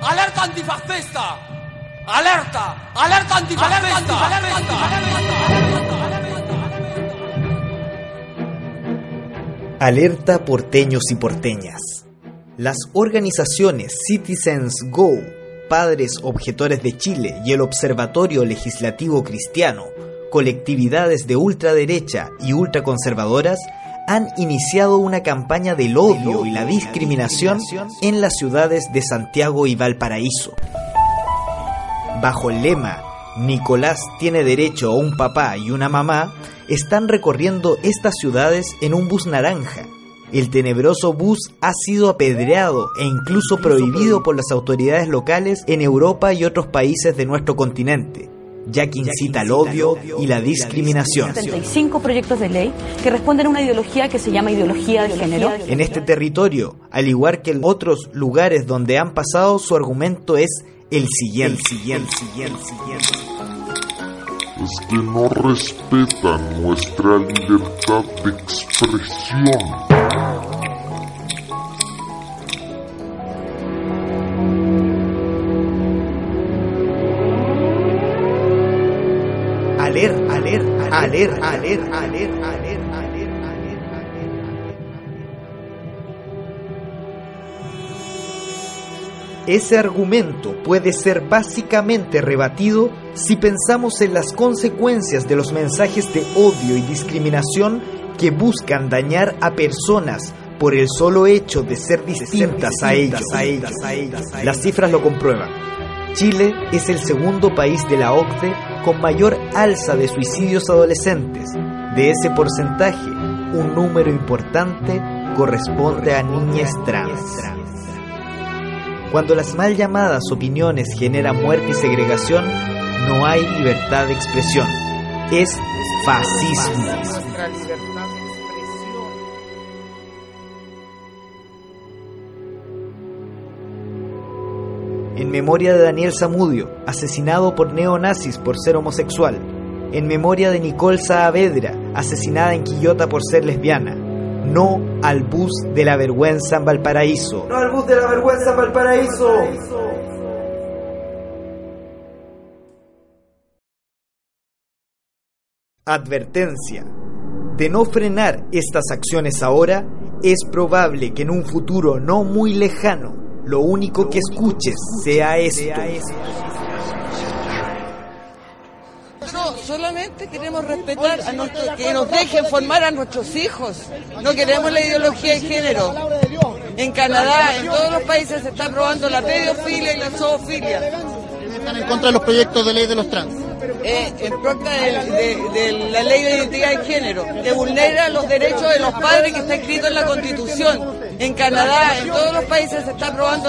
¡Alerta antifascista! ¡Alerta! ¡Alerta antifascista! Alerta porteños y porteñas. Las organizaciones Citizens Go, Padres Objetores de Chile y el Observatorio Legislativo Cristiano, colectividades de ultraderecha y ultraconservadoras, han iniciado una campaña del odio y la discriminación en las ciudades de Santiago y Valparaíso. Bajo el lema "Nicolás tiene derecho a un papá y una mamá", están recorriendo estas ciudades en un bus naranja. El tenebroso bus ha sido apedreado e incluso prohibido por las autoridades locales en Europa y otros países de nuestro continente, ya que incita al odio y la discriminación. 75 proyectos de ley que responden a una ideología que se llama ideología de género. En este territorio, al igual que en otros lugares donde han pasado, su argumento es el siguiente. Es que no respetan nuestra libertad de expresión. Ese argumento puede ser básicamente rebatido si pensamos en las consecuencias de los mensajes de odio y discriminación que buscan dañar a personas por el solo hecho de ser distintas a ellos. Las cifras lo comprueban. Chile es el segundo país de la OCDE con mayor alza de suicidios adolescentes. De ese porcentaje, un número importante corresponde a niñas trans. Cuando las mal llamadas opiniones generan muerte y segregación, no hay libertad de expresión. Es fascismo. En memoria de Daniel Zamudio, asesinado por neonazis por ser homosexual. En memoria de Nicole Saavedra, asesinada en Quillota por ser lesbiana. No al bus de la vergüenza en Valparaíso. ¡No al bus de la vergüenza en Valparaíso! Advertencia. De no frenar estas acciones ahora, es probable que en un futuro no muy lejano, lo único que escuches sea esto. Solamente queremos respetar que nos dejen formar a nuestros hijos. No queremos la ideología de género. En Canadá, en todos los países se está aprobando la pedofilia y la zoofilia. ¿Están en contra de los proyectos de ley de los trans? En contra de la ley de identidad de género, que vulnera los derechos de los padres que está escrito en la Constitución. En Canadá, en todos los países se está aprobando